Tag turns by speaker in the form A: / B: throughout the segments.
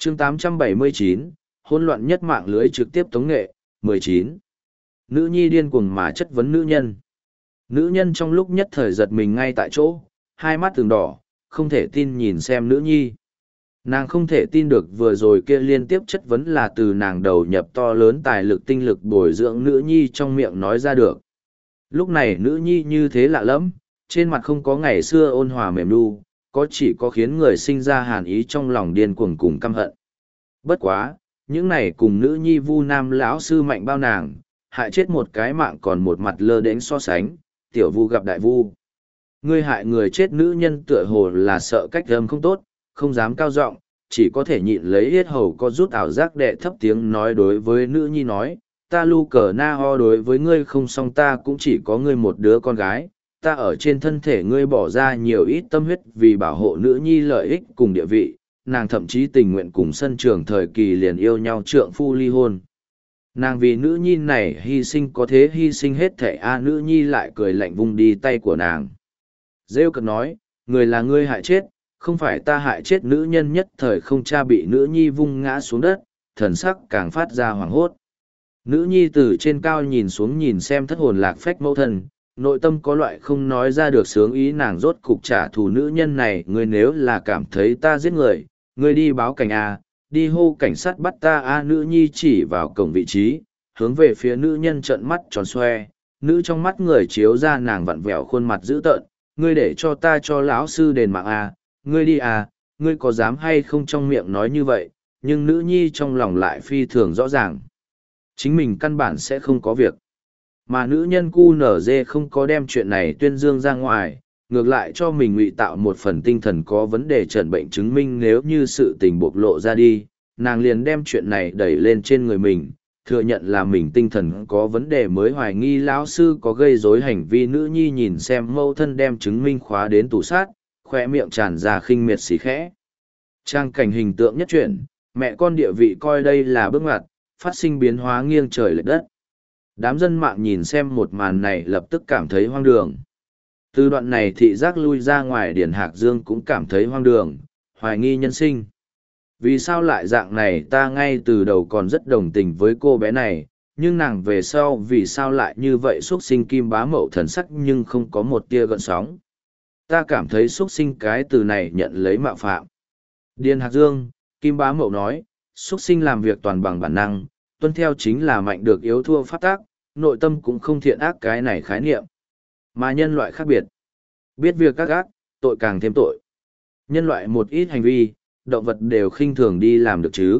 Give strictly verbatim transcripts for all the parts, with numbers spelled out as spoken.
A: chương tám trăm bảy mươi chín, hỗn loạn nhất mạng lưới trực tiếp tống nghệ, mười chín. Nữ nhi điên cuồng mà chất vấn nữ nhân. Nữ nhân trong lúc nhất thời giật mình ngay tại chỗ, hai mắt từng đỏ, không thể tin nhìn xem nữ nhi. Nàng không thể tin được vừa rồi kia liên tiếp chất vấn là từ nàng đầu nhập to lớn tài lực tinh lực bồi dưỡng nữ nhi trong miệng nói ra được. Lúc này nữ nhi như thế lạ lẫm, trên mặt không có ngày xưa ôn hòa mềm nu, có chỉ có khiến người sinh ra hàn ý trong lòng điên cuồng cùng căm hận. Bất quá, những này cùng nữ nhi vu nam lão sư mạnh bao nàng, hại chết một cái mạng còn một mặt lơ đễnh so sánh, tiểu vu gặp đại vu. Ngươi hại người chết nữ nhân tựa hồ là sợ cách âm không tốt, không dám cao giọng, chỉ có thể nhịn lấy yết hầu có rút ảo giác đệ thấp tiếng nói đối với nữ nhi nói, ta lu cờ na ho đối với ngươi không xong, ta cũng chỉ có ngươi một đứa con gái, ta ở trên thân thể ngươi bỏ ra nhiều ít tâm huyết vì bảo hộ nữ nhi lợi ích cùng địa vị, nàng thậm chí tình nguyện cùng sân trường thời kỳ liền yêu nhau trượng phu ly hôn. Nàng vì nữ nhi này hy sinh có thế hy sinh hết thể a nữ nhi lại cười lạnh vung đi tay của nàng. Rêu cực nói, người là ngươi hại chết, không phải ta hại chết. Nữ nhân nhất thời không cha bị nữ nhi vung ngã xuống đất, thần sắc càng phát ra hoảng hốt. Nữ nhi từ trên cao nhìn xuống nhìn xem thất hồn lạc phách mẫu thân, nội tâm có loại không nói ra được sướng ý, nàng rốt cục trả thù nữ nhân này. Ngươi nếu là cảm thấy ta giết người, ngươi đi báo cảnh a, đi hô cảnh sát bắt ta a. Nữ nhi chỉ vào cổng vị trí, hướng về phía nữ nhân trợn mắt tròn xoe, nữ trong mắt người chiếu ra nàng vặn vẹo khuôn mặt dữ tợn. Ngươi để cho ta cho lão sư đền mạng a, ngươi đi à, ngươi có dám hay không? Trong miệng nói như vậy, nhưng nữ nhi trong lòng lại phi thường rõ ràng. Chính mình căn bản sẽ không có việc. Mà nữ nhân cu nở dê không có đem chuyện này tuyên dương ra ngoài, ngược lại cho mình ngụy tạo một phần tinh thần có vấn đề trần bệnh, chứng minh nếu như sự tình bộc lộ ra đi, nàng liền đem chuyện này đẩy lên trên người mình, thừa nhận là mình tinh thần có vấn đề mới hoài nghi lão sư có gây rối hành vi. Nữ nhi nhìn xem mâu thân đem chứng minh khóa đến tủ sát, khoe miệng tràn ra khinh miệt xì khẽ. Trang cảnh hình tượng nhất chuyển, mẹ con địa vị coi đây là bước ngoặt, phát sinh biến hóa nghiêng trời lệch đất. Đám dân mạng nhìn xem một màn này lập tức cảm thấy hoang đường. Từ đoạn này thị giác lui ra ngoài, Điền Hạc Dương cũng cảm thấy hoang đường, hoài nghi nhân sinh. Vì sao lại dạng này? Ta ngay từ đầu còn rất đồng tình với cô bé này, nhưng nàng về sau vì sao lại như vậy? Xuất sinh Kim Bá Mậu thần sắc nhưng không có một tia gợn sóng. Ta cảm thấy xuất sinh cái từ này nhận lấy mạo phạm. Điền Hạc Dương, Kim Bá Mậu nói, xuất sinh làm việc toàn bằng bản năng, tuân theo chính là mạnh được yếu thua pháp tác, nội tâm cũng không thiện ác cái này khái niệm. Mà nhân loại khác biệt. Biết việc các ác, tội càng thêm tội. Nhân loại một ít hành vi, động vật đều khinh thường đi làm được chứ.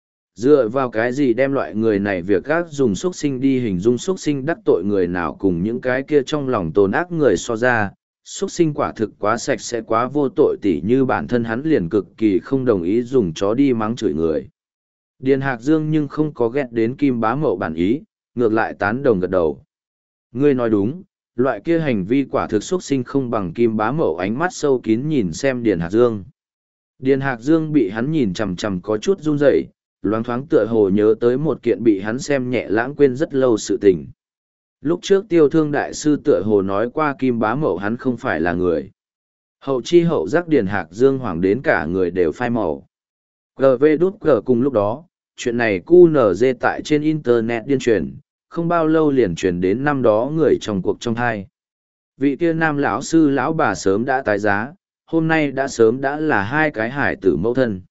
A: Dựa vào cái gì đem loại người này việc ác dùng xuất sinh đi hình dung? Xuất sinh đắc tội người nào cùng những cái kia trong lòng tồn ác người so ra, xuất sinh quả thực quá sạch sẽ quá vô tội, tỉ như bản thân hắn liền cực kỳ không đồng ý dùng chó đi mắng chửi người. Điền Hạc Dương nhưng không có ghét đến Kim Bá Mậu bản ý, ngược lại tán đồng gật đầu. Ngươi nói đúng, loại kia hành vi quả thực xuất sinh không bằng. Kim Bá Mậu ánh mắt sâu kín nhìn xem Điền Hạc Dương. Điền Hạc Dương bị hắn nhìn chằm chằm có chút run rẩy, loáng thoáng tựa hồ nhớ tới một kiện bị hắn xem nhẹ lãng quên rất lâu sự tình. Lúc trước Tiêu Thương đại sư tựa hồ nói qua Kim Bá Mậu hắn không phải là người. Hậu chi hậu giác, Điền Hạc Dương hoảng đến cả người đều phai màu. giê vê đút giê cùng lúc đó, chuyện này cu nở dê tại trên internet điên truyền, không bao lâu liền truyền đến năm đó người trong cuộc trong hai. Vị kia nam lão sư lão bà sớm đã tái giá, hôm nay đã sớm đã là hai cái hải tử mẫu thân.